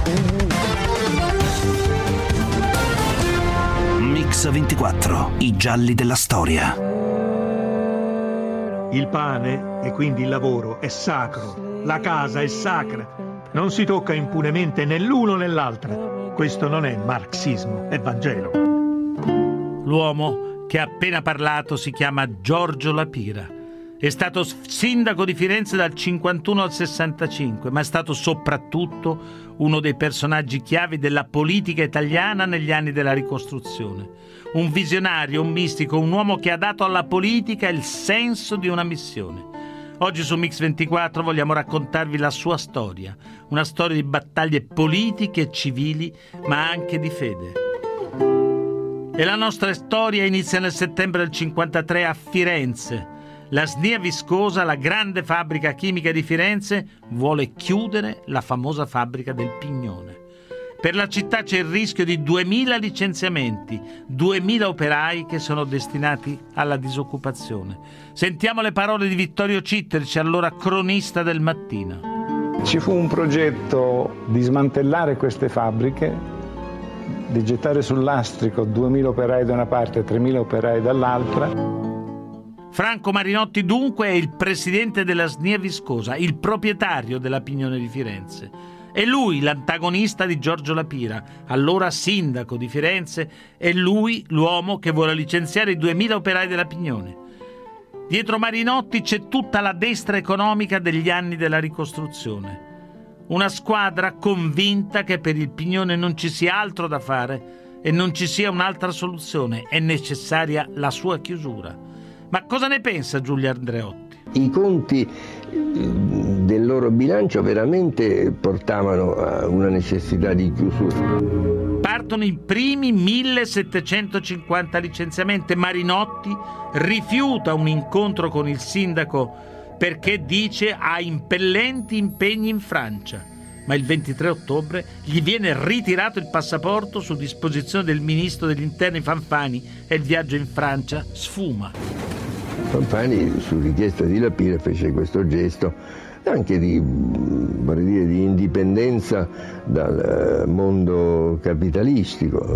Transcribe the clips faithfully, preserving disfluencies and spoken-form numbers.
Mix ventiquattro, i gialli della storia. Il pane, e quindi il lavoro, è sacro. La casa è sacra. Non si tocca impunemente né l'uno né l'altra. Questo non è marxismo, è Vangelo. L'uomo che ha appena parlato si chiama Giorgio La Pira. È stato sindaco di Firenze dal cinquantuno al sessantacinque, ma è stato soprattutto uno dei personaggi chiavi della politica italiana negli anni della ricostruzione. Un visionario, un mistico, un uomo che ha dato alla politica il senso di una missione. Oggi su Mix ventiquattro vogliamo raccontarvi la sua storia, una storia di battaglie politiche e civili, ma anche di fede. E la nostra storia inizia nel settembre del cinquantatré a Firenze. La S N I A Viscosa, la grande fabbrica chimica di Firenze, vuole chiudere la famosa fabbrica del Pignone. Per la città c'è il rischio di duemila licenziamenti, duemila operai che sono destinati alla disoccupazione. Sentiamo le parole di Vittorio Citterici, allora cronista del Mattino. Ci fu un progetto di smantellare queste fabbriche, di gettare sul lastrico duemila operai da una parte e tremila operai dall'altra. Franco Marinotti dunque è il presidente della S N I A Viscosa, il proprietario della Pignone di Firenze. È lui l'antagonista di Giorgio La Pira, allora sindaco di Firenze, è lui l'uomo che vuole licenziare i duemila operai della Pignone. Dietro Marinotti c'è tutta la destra economica degli anni della ricostruzione. Una squadra convinta che per il Pignone non ci sia altro da fare e non ci sia un'altra soluzione, è necessaria la sua chiusura. Ma cosa ne pensa Giulio Andreotti? I conti del loro bilancio veramente portavano a una necessità di chiusura. Partono i primi millesettecentocinquanta licenziamenti. Marinotti rifiuta un incontro con il sindaco perché dice ha impellenti impegni in Francia. Ma il ventitré ottobre gli viene ritirato il passaporto su disposizione del ministro degli interni Fanfani e il viaggio in Francia sfuma. Fanfani, su richiesta di La Pira, fece questo gesto anche di, vorrei dire, di indipendenza dal mondo capitalistico.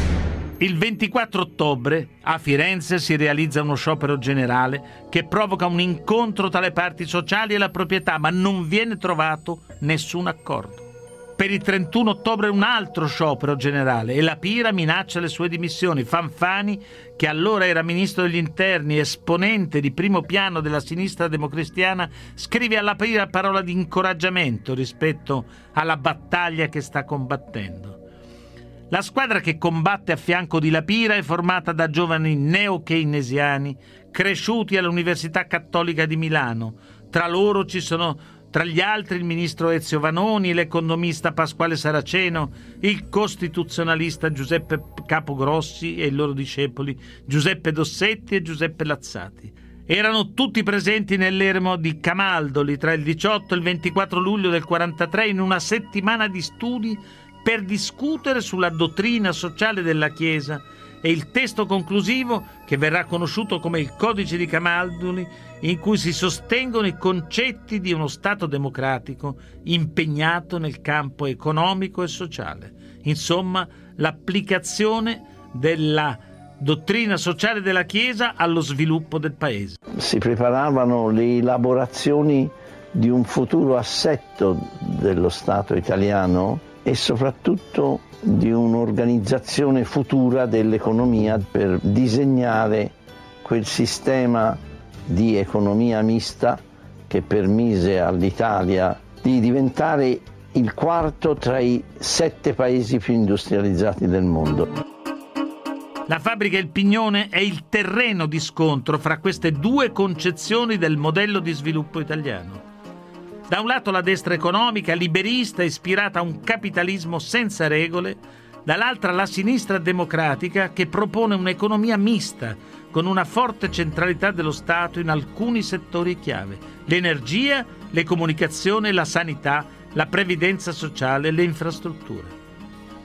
Il ventiquattro ottobre a Firenze si realizza uno sciopero generale che provoca un incontro tra le parti sociali e la proprietà, ma non viene trovato nessun accordo. Per il trentuno ottobre un altro sciopero generale e La Pira minaccia le sue dimissioni. Fanfani, che allora era ministro degli interni, esponente di primo piano della sinistra democristiana, scrive alla Pira parola di incoraggiamento rispetto alla battaglia che sta combattendo. La squadra che combatte a fianco di La Pira è formata da giovani neo-keynesiani cresciuti all'Università Cattolica di Milano. Tra loro ci sono, tra gli altri, il ministro Ezio Vanoni, l'economista Pasquale Saraceno, il costituzionalista Giuseppe Capogrossi e i loro discepoli Giuseppe Dossetti e Giuseppe Lazzati. Erano tutti presenti nell'eremo di Camaldoli tra il diciotto e il ventiquattro luglio del quarantatré in una settimana di studi per discutere sulla dottrina sociale della Chiesa e il testo conclusivo, che verrà conosciuto come il Codice di Camaldoli, in cui si sostengono i concetti di uno Stato democratico impegnato nel campo economico e sociale. Insomma, l'applicazione della dottrina sociale della Chiesa allo sviluppo del Paese. Si preparavano le elaborazioni di un futuro assetto dello Stato italiano e soprattutto di un'organizzazione futura dell'economia per disegnare quel sistema di economia mista che permise all'Italia di diventare il quarto tra i sette paesi più industrializzati del mondo. La fabbrica Il Pignone è il terreno di scontro fra queste due concezioni del modello di sviluppo italiano. Da un lato la destra economica, liberista, ispirata a un capitalismo senza regole, dall'altra la sinistra democratica che propone un'economia mista, con una forte centralità dello Stato in alcuni settori chiave: l'energia, le comunicazioni, la sanità, la previdenza sociale e le infrastrutture.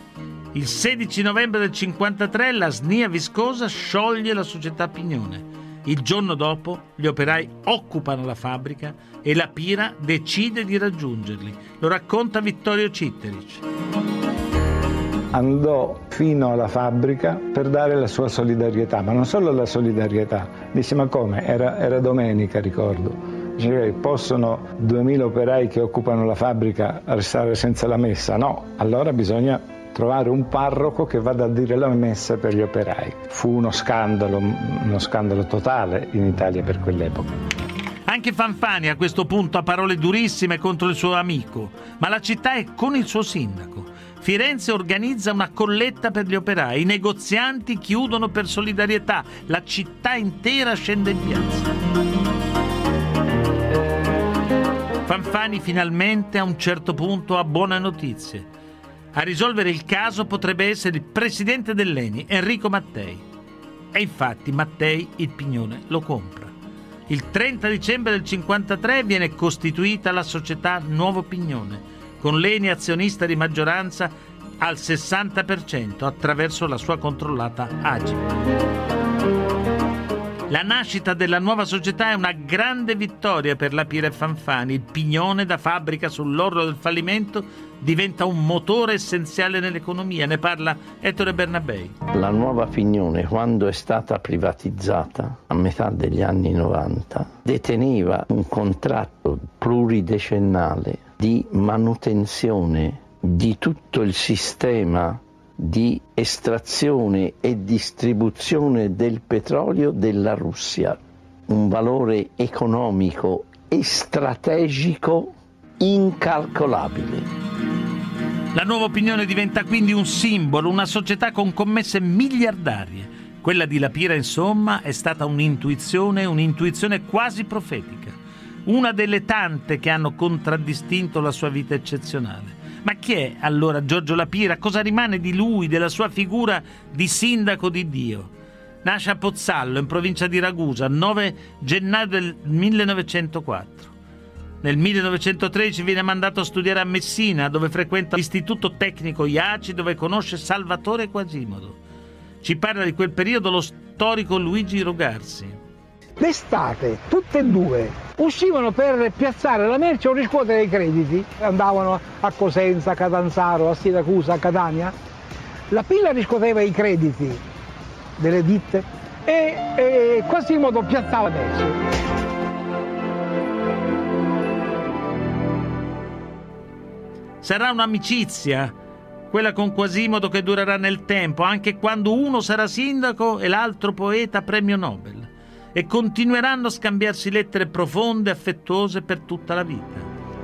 Il sedici novembre del cinquantatré la S N I A Viscosa scioglie la società Pignone. Il giorno dopo gli operai occupano la fabbrica e la Pira decide di raggiungerli. Lo racconta Vittorio Citteric. Andò fino alla fabbrica per dare la sua solidarietà, ma non solo la solidarietà. Disse: ma come? Era, era domenica, ricordo. Dice: possono duemila operai che occupano la fabbrica restare senza la messa? No, allora bisogna trovare un parroco che vada a dire la messa per gli operai. Fu uno scandalo, uno scandalo totale in Italia per quell'epoca. Anche Fanfani a questo punto ha parole durissime contro il suo amico, ma la città è con il suo sindaco. Firenze organizza una colletta per gli operai, i negozianti chiudono per solidarietà, la città intera scende in piazza. Fanfani finalmente a un certo punto ha buone notizie. A risolvere il caso potrebbe essere il presidente dell'Eni, Enrico Mattei. E infatti Mattei il Pignone lo compra. Il trenta dicembre del cinquantatré viene costituita la società Nuovo Pignone, con l'Eni azionista di maggioranza al sessanta per cento attraverso la sua controllata Agip. La nascita della nuova società è una grande vittoria per la Pira e Fanfani. Il Pignone, da fabbrica sull'orlo del fallimento, diventa un motore essenziale nell'economia. Ne parla Ettore Bernabei. La nuova Pignone, quando è stata privatizzata a metà degli anni novanta, deteneva un contratto pluridecennale di manutenzione di tutto il sistema di estrazione e distribuzione del petrolio della Russia, un valore economico e strategico incalcolabile. La Nuova Opinione diventa quindi un simbolo, una società con commesse miliardarie. Quella di La Pira, insomma, è stata un'intuizione, un'intuizione quasi profetica, una delle tante che hanno contraddistinto la sua vita eccezionale. Ma chi è allora Giorgio La Pira? Cosa rimane di lui, della sua figura di sindaco di Dio? Nasce a Pozzallo, in provincia di Ragusa, il nove gennaio del millenovecentoquattro. Nel millenovecentotredici viene mandato a studiare a Messina, dove frequenta l'Istituto Tecnico I A C I, dove conosce Salvatore Quasimodo. Ci parla di quel periodo lo storico Luigi Rogarsi. D'estate, tutte e due, uscivano per piazzare la merce o riscuotere i crediti. Andavano a Cosenza, a Catanzaro, a Siracusa, a Catania. La Pira riscuoteva i crediti delle ditte e, e Quasimodo piazzava la merce. Sarà un'amicizia, quella con Quasimodo, che durerà nel tempo, anche quando uno sarà sindaco e l'altro poeta premio Nobel. E continueranno a scambiarsi lettere profonde e affettuose per tutta la vita.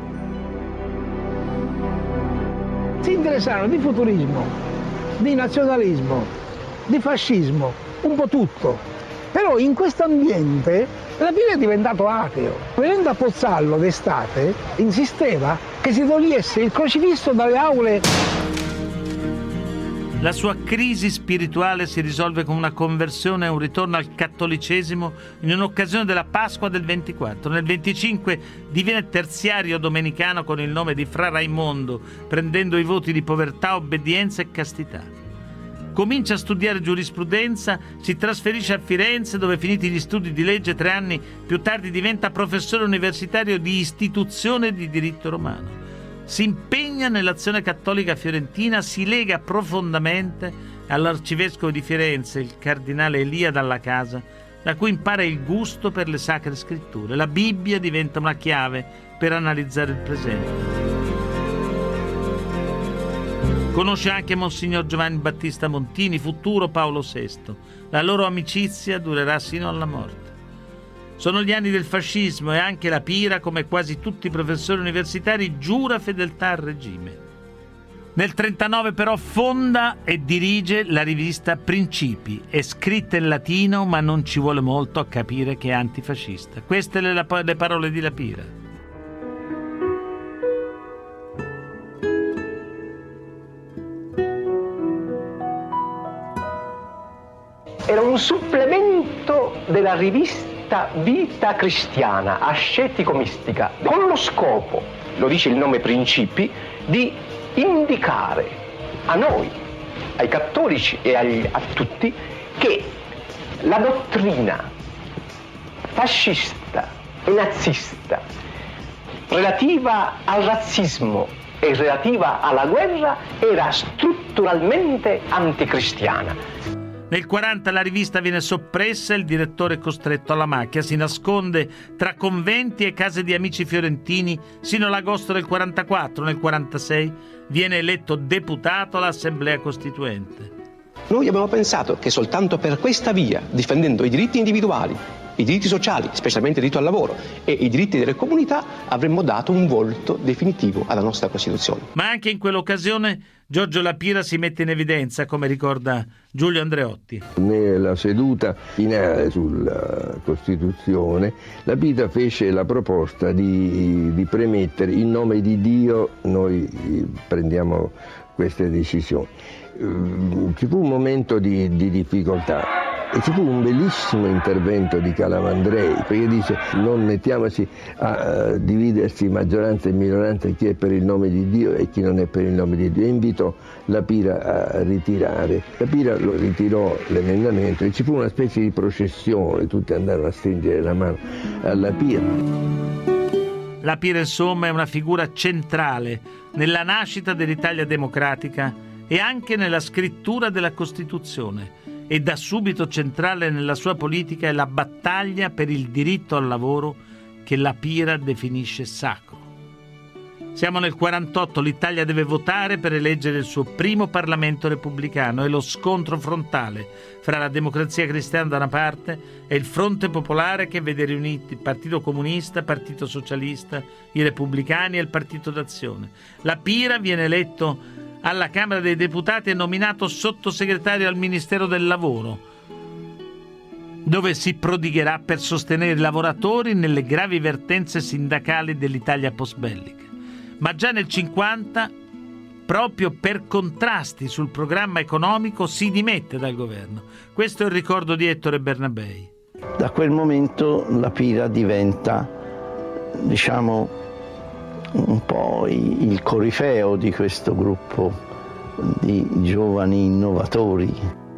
Si interessarono di futurismo, di nazionalismo, di fascismo, un po' tutto. Però in questo ambiente La Pira è diventato ateo. Venendo a Pozzallo d'estate, insisteva che si togliesse il crocifisso dalle aule. La sua crisi spirituale si risolve con una conversione e un ritorno al cattolicesimo in un'occasione della Pasqua del ventiquattro. Nel venticinque diviene terziario domenicano con il nome di Fra Raimondo, prendendo i voti di povertà, obbedienza e castità. Comincia a studiare giurisprudenza, si trasferisce a Firenze, dove, finiti gli studi di legge tre anni più tardi, diventa professore universitario di istituzione di diritto romano. Si impegna nell'azione cattolica fiorentina, si lega profondamente all'arcivescovo di Firenze, il cardinale Elia Dalla Casa, da cui impara il gusto per le sacre scritture. La Bibbia diventa una chiave per analizzare il presente. Conosce anche Monsignor Giovanni Battista Montini, futuro Paolo sesto. La loro amicizia durerà sino alla morte. Sono gli anni del fascismo e anche La Pira, come quasi tutti i professori universitari, giura fedeltà al regime. Nel trentanove però fonda e dirige la rivista Principi. È scritta in latino, ma non ci vuole molto a capire che è antifascista. Queste le, le parole di La Pira. Era un supplemento della rivista Vita Cristiana, ascetico-mistica, con lo scopo, lo dice il nome Principi, di indicare a noi, ai cattolici e agli, a tutti, che la dottrina fascista e nazista, relativa al razzismo e relativa alla guerra, era strutturalmente anticristiana. Nel quaranta la rivista viene soppressa e il direttore è costretto alla macchia. Si nasconde tra conventi e case di amici fiorentini sino all'agosto del quarantaquattro. Nel quarantasei viene eletto deputato all'Assemblea Costituente. Noi abbiamo pensato che soltanto per questa via, difendendo i diritti individuali, i diritti sociali, specialmente il diritto al lavoro e i diritti delle comunità, avremmo dato un volto definitivo alla nostra Costituzione. Ma anche in quell'occasione Giorgio La Pira si mette in evidenza, come ricorda Giulio Andreotti. Nella seduta finale sulla Costituzione, La Pira fece la proposta di, di premettere in nome di Dio noi prendiamo queste decisioni. Ci fu un momento di, di difficoltà. E ci fu un bellissimo intervento di Calamandrei, perché dice non mettiamoci a uh, dividersi maggioranza e minoranza, chi è per il nome di Dio e chi non è per il nome di Dio. E invitò La Pira a ritirare. La Pira lo ritirò l'emendamento e ci fu una specie di processione, tutti andarono a stringere la mano alla Pira. La Pira, insomma, è una figura centrale nella nascita dell'Italia democratica e anche nella scrittura della Costituzione. E da subito centrale nella sua politica è la battaglia per il diritto al lavoro che La Pira definisce sacro. Siamo nel quarantotto, l'Italia deve votare per eleggere il suo primo Parlamento repubblicano e lo scontro frontale fra la Democrazia Cristiana da una parte e il Fronte Popolare che vede riuniti il Partito Comunista, Partito Socialista, i Repubblicani e il Partito d'Azione. La Pira viene eletto alla Camera dei Deputati e nominato sottosegretario al Ministero del Lavoro, dove si prodigherà per sostenere i lavoratori nelle gravi vertenze sindacali dell'Italia postbellica. Ma già nel cinquanta, proprio per contrasti sul programma economico, si dimette dal governo. Questo è il ricordo di Ettore Bernabei. Da quel momento La Pira diventa, diciamo, un po' il corifeo di questo gruppo di giovani innovatori.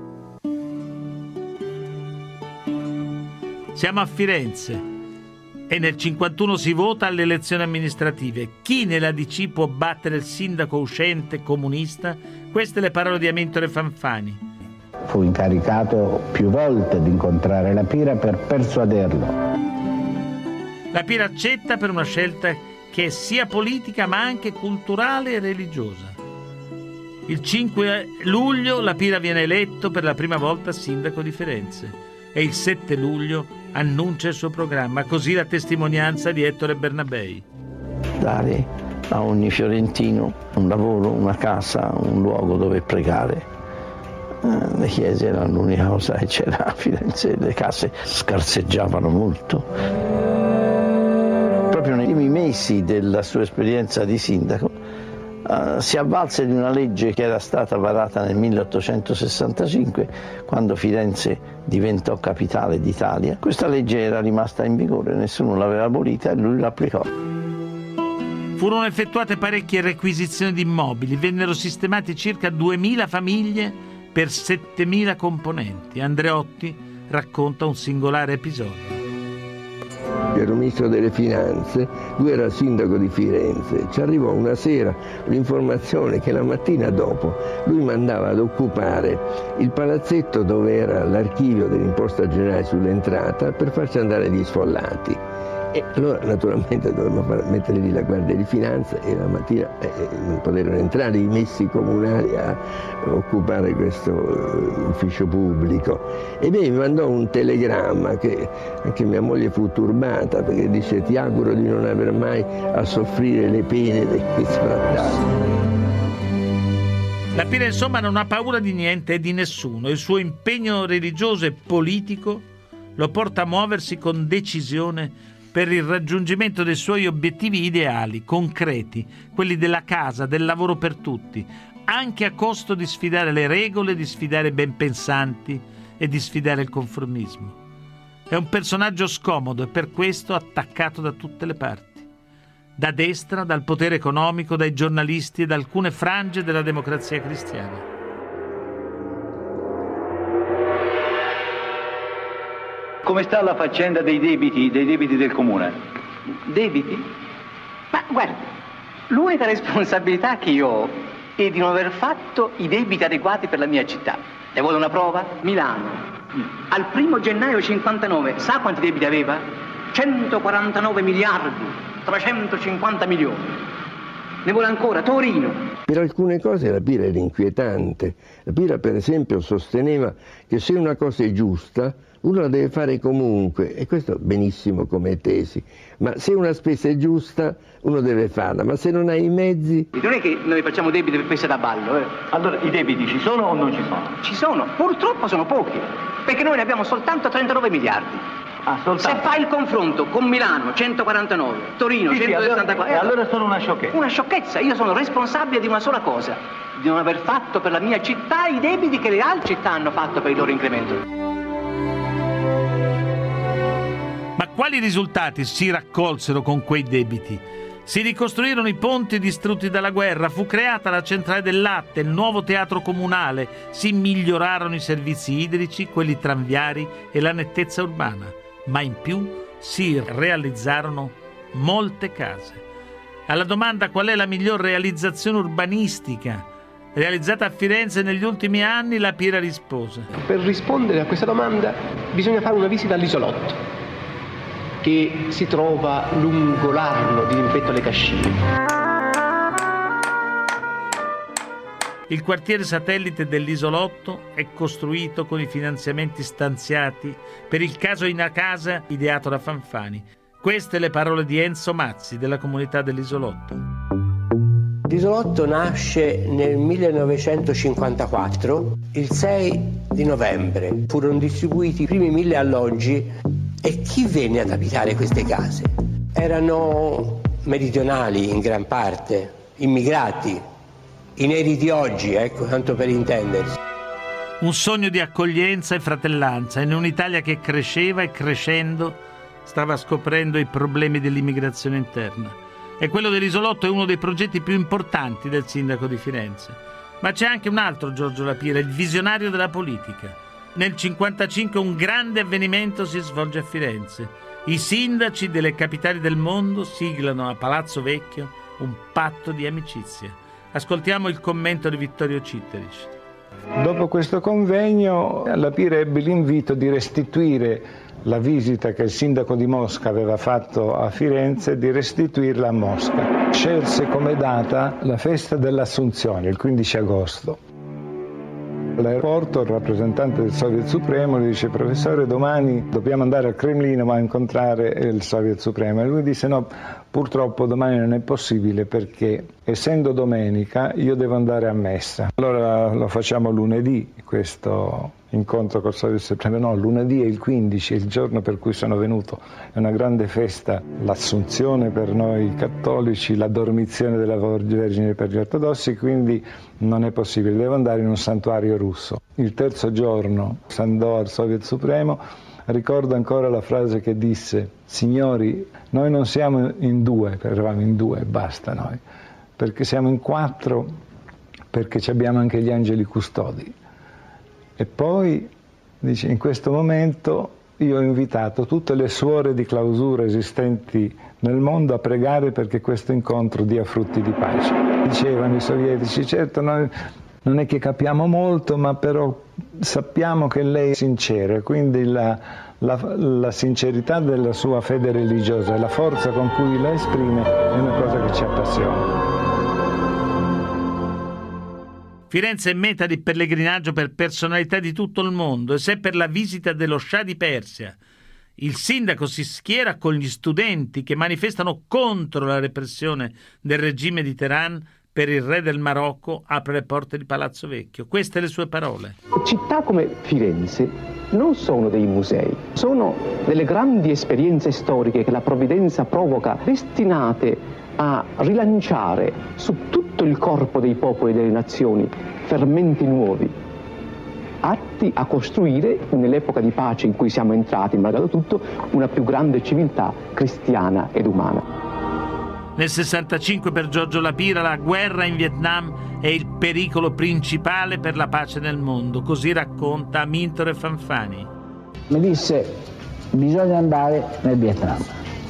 Siamo a Firenze e nel cinquantuno si vota alle elezioni amministrative. Chi nella D C può battere il sindaco uscente comunista? Queste le parole di Amintore Fanfani. Fu incaricato più volte di incontrare La Pira per persuaderlo. La Pira accetta per una scelta che è sia politica ma anche culturale e religiosa. Il cinque luglio La Pira viene eletto per la prima volta sindaco di Firenze e il sette luglio annuncia il suo programma, così la testimonianza di Ettore Bernabei. Dare a ogni fiorentino un lavoro, una casa, un luogo dove pregare. Le chiese erano l'unica cosa che c'era a Firenze, le case scarseggiavano molto. Proprio nei primi mesi della sua esperienza di sindaco uh, si avvalse di una legge che era stata varata nel milleottocentosessantacinque, quando Firenze diventò capitale d'Italia. Questa legge era rimasta in vigore, nessuno l'aveva abolita e lui l'applicò. Furono effettuate parecchie requisizioni di immobili, vennero sistemati circa duemila famiglie per settemila componenti. Andreotti racconta un singolare episodio. Ero ministro delle finanze, lui era sindaco di Firenze. Ci arrivò una sera l'informazione che la mattina dopo lui mandava ad occupare il palazzetto dove era l'archivio dell'imposta generale sull'entrata per farci andare gli sfollati. E allora naturalmente dovevamo far, mettere lì la guardia di finanza e la mattina eh, non poterono entrare i messi comunali a occupare questo uh, ufficio pubblico. E beh, mi mandò un telegramma che anche mia moglie fu turbata, perché dice: ti auguro di non aver mai a soffrire le pene degli sfrattati. La Pira insomma non ha paura di niente e di nessuno. Il suo impegno religioso e politico lo porta a muoversi con decisione per il raggiungimento dei suoi obiettivi ideali, concreti, quelli della casa, del lavoro per tutti, anche a costo di sfidare le regole, di sfidare i ben pensanti e di sfidare il conformismo. È un personaggio scomodo e per questo attaccato da tutte le parti. Da destra, dal potere economico, dai giornalisti e da alcune frange della Democrazia Cristiana. come sta la faccenda dei debiti, dei debiti del comune? Debiti? Ma guarda, l'unica responsabilità che io ho è di non aver fatto i debiti adeguati per la mia città. Ne vuole una prova? Milano. Mm. Al primo gennaio cinquantanove, sa quanti debiti aveva? centoquarantanove miliardi, trecentocinquanta milioni. Ne vuole ancora? Torino. Per alcune cose la Pira era inquietante. La Pira, per esempio, sosteneva che se una cosa è giusta, uno la deve fare comunque, e questo benissimo come tesi, ma se una spesa è giusta, uno deve farla, ma se non hai i mezzi... Non è che noi facciamo debiti per peste da ballo, eh? Allora, i debiti ci sono o non ci sono? Ci sono, purtroppo sono pochi, perché noi ne abbiamo soltanto trentanove miliardi. Ah, soltanto? Se fai il confronto con Milano, centoquarantanove, Torino, sì, centosessantaquattro... Sì, allora, e allora sono una sciocchezza. Una sciocchezza, io sono responsabile di una sola cosa, di non aver fatto per la mia città i debiti che le altre città hanno fatto per il loro incremento. Ma quali risultati si raccolsero con quei debiti? Si ricostruirono i ponti distrutti dalla guerra, fu creata la centrale del latte, il nuovo teatro comunale, si migliorarono i servizi idrici, quelli tranviari e la nettezza urbana, ma in più si realizzarono molte case. Alla domanda qual è la miglior realizzazione urbanistica realizzata a Firenze negli ultimi anni, la Pira rispose: per rispondere a questa domanda bisogna fare una visita all'isolotto, che si trova lungo l'Arno di Rimpetto alle Cascine. Il quartiere satellite dell'isolotto è costruito con i finanziamenti stanziati per il caso Inacasa ideato da Fanfani. Queste le parole di Enzo Mazzi della comunità dell'isolotto. L'isolotto nasce nel millenovecentocinquantaquattro, il sei di novembre. Furono distribuiti i primi mille alloggi. E chi venne ad abitare queste case? Erano meridionali in gran parte, immigrati, i neri di oggi, ecco, tanto per intendersi. Un sogno di accoglienza e fratellanza in un'Italia che cresceva e crescendo stava scoprendo i problemi dell'immigrazione interna. E quello dell'isolotto è uno dei progetti più importanti del sindaco di Firenze. Ma c'è anche un altro Giorgio La Pira, il visionario della politica. Nel cinquantacinque un grande avvenimento si svolge a Firenze. I sindaci delle capitali del mondo siglano a Palazzo Vecchio un patto di amicizia. Ascoltiamo il commento di Vittorio Citteric. Dopo questo convegno La Pira ebbe l'invito di restituire la visita che il sindaco di Mosca aveva fatto a Firenze, di restituirla a Mosca. Scelse come data la festa dell'Assunzione, il quindici agosto. All'aeroporto il rappresentante del Soviet Supremo gli dice: professore, domani dobbiamo andare al Cremlino ma a incontrare il Soviet Supremo. E lui disse: no, purtroppo domani non è possibile perché essendo domenica io devo andare a messa. Allora lo facciamo lunedì questo incontro col Soviet Supremo. No, lunedì è il quindici, è il giorno per cui sono venuto. È una grande festa, l'Assunzione per noi cattolici, la dormizione della Vergine per gli ortodossi, quindi non è possibile, devo andare in un santuario russo. Il terzo giorno si andò al Soviet Supremo. Ricordo ancora la frase che disse: signori, noi non siamo in due, eravamo in due e basta noi, perché siamo in quattro, perché abbiamo anche gli angeli custodi. E poi dice: in questo momento io ho invitato tutte le suore di clausura esistenti nel mondo a pregare perché questo incontro dia frutti di pace. Dicevano i sovietici: certo noi non è che capiamo molto, ma però sappiamo che lei è sincera, quindi la, la, la sincerità della sua fede religiosa e la forza con cui la esprime è una cosa che ci appassiona. Firenze è meta di pellegrinaggio per personalità di tutto il mondo, e se per la visita dello Shah di Persia il sindaco si schiera con gli studenti che manifestano contro la repressione del regime di Teheran, per il re del Marocco apre le porte di Palazzo Vecchio. Queste le sue parole. Città come Firenze non sono dei musei, sono delle grandi esperienze storiche che la provvidenza provoca, destinate a rilanciare su tutto il corpo dei popoli e delle nazioni fermenti nuovi, atti a costruire, nell'epoca di pace in cui siamo entrati, malgrado tutto, una più grande civiltà cristiana ed umana. Nel sessantacinque per Giorgio La Pira la guerra in Vietnam è il pericolo principale per la pace nel mondo, così racconta Amintore Fanfani. Mi disse: bisogna andare nel Vietnam.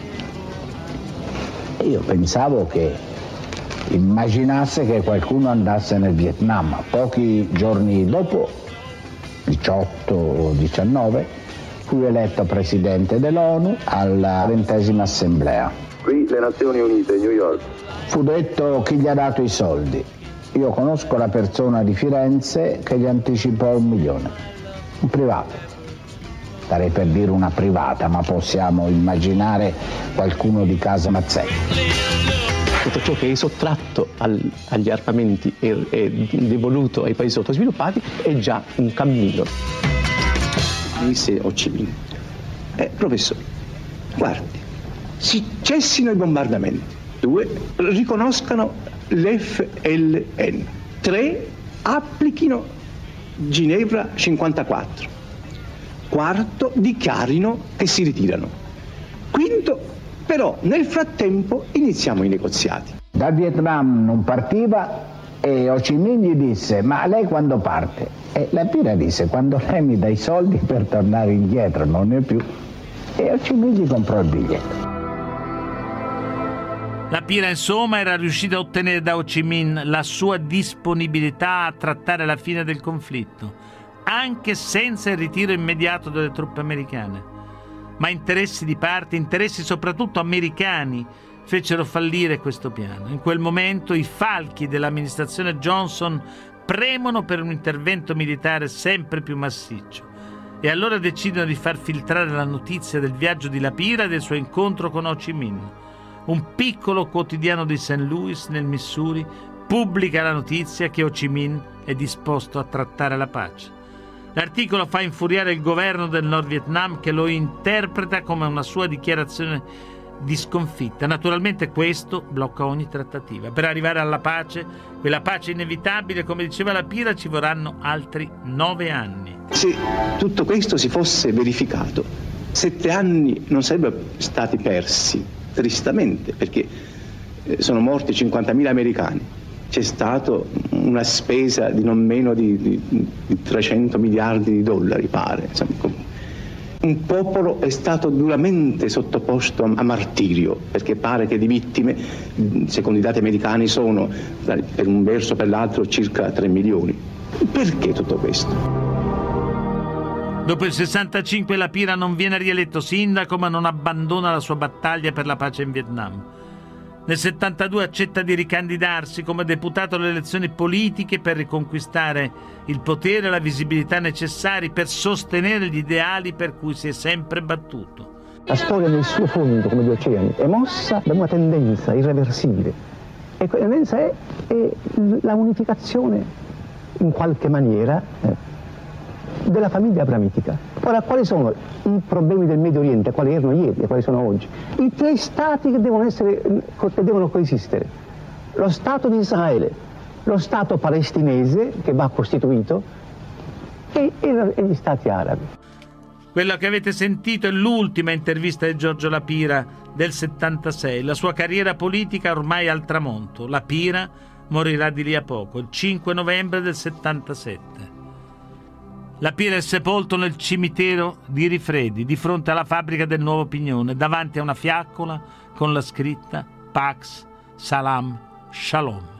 E io pensavo che immaginasse che qualcuno andasse nel Vietnam. Pochi giorni dopo, diciotto o diciannove, fui eletto presidente dell'ONU alla ventesima assemblea. Qui le Nazioni Unite, New York. Fu detto chi gli ha dato i soldi. Io conosco la persona di Firenze che gli anticipò un milione, un privato. Starei per dire una privata, ma possiamo immaginare qualcuno di casa Mazzetti. Tutto ciò che è sottratto al, agli armamenti e, e devoluto ai paesi sottosviluppati è già un cammino. Disse Ho Chi Minh: eh, professore, guardi, si cessino i bombardamenti. Due, riconoscano l'F L N. Tre, applichino Ginevra cinquantaquattro. Quarto, dichiarino che si ritirano. Quinto, però nel frattempo iniziamo i negoziati. Dal Vietnam non partiva e Ho Chi Minh gli disse: ma lei quando parte? E la Pira disse: quando lei mi dà i soldi per tornare indietro, non ne ho più. E Ho Chi Minh gli comprò il biglietto. La Pira, insomma, era riuscita a ottenere da Ho Chi Minh la sua disponibilità a trattare la fine del conflitto, anche senza il ritiro immediato delle truppe americane. Ma interessi di parte, interessi soprattutto americani, fecero fallire questo piano. In quel momento i falchi dell'amministrazione Johnson premono per un intervento militare sempre più massiccio e allora decidono di far filtrare la notizia del viaggio di La Pira e del suo incontro con Ho Chi Minh. Un piccolo quotidiano di Saint Louis, nel Missouri, pubblica la notizia che Ho Chi Minh è disposto a trattare la pace. L'articolo fa infuriare il governo del Nord Vietnam, che lo interpreta come una sua dichiarazione di sconfitta. Naturalmente questo blocca ogni trattativa. Per arrivare alla pace, quella pace inevitabile, come diceva La Pira, ci vorranno altri nove anni. Se tutto questo si fosse verificato, sette anni non sarebbero stati persi, tristamente, perché sono morti cinquantamila americani. C'è stata una spesa di non meno di, di, di trecento miliardi di dollari, pare. Insomma, un popolo è stato duramente sottoposto a martirio, perché pare che di vittime, secondo i dati americani, sono per un verso o per l'altro circa tre milioni. Perché tutto questo? Dopo il sessantacinque La Pira non viene rieletto sindaco, ma non abbandona la sua battaglia per la pace in Vietnam. Nel settantadue accetta di ricandidarsi come deputato alle elezioni politiche per riconquistare il potere e la visibilità necessari per sostenere gli ideali per cui si è sempre battuto. La storia nel suo fondo, come gli oceani, è mossa da una tendenza irreversibile. E quella tendenza è, è la unificazione, in qualche maniera, eh, della famiglia abramitica. Ora, quali sono i problemi del Medio Oriente, quali erano ieri e quali sono oggi? I tre stati che devono, essere, che devono coesistere: lo Stato di Israele, lo Stato palestinese che va costituito e, e, e gli Stati arabi. Quello che avete sentito è l'ultima intervista di Giorgio La Pira del settantasei. La sua carriera politica ormai al tramonto. La Pira morirà di lì a poco, il cinque novembre del settantasette. La Pira è sepolto nel cimitero di Rifredi, di fronte alla fabbrica del Nuovo Pignone, davanti a una fiaccola con la scritta Pax Salam Shalom.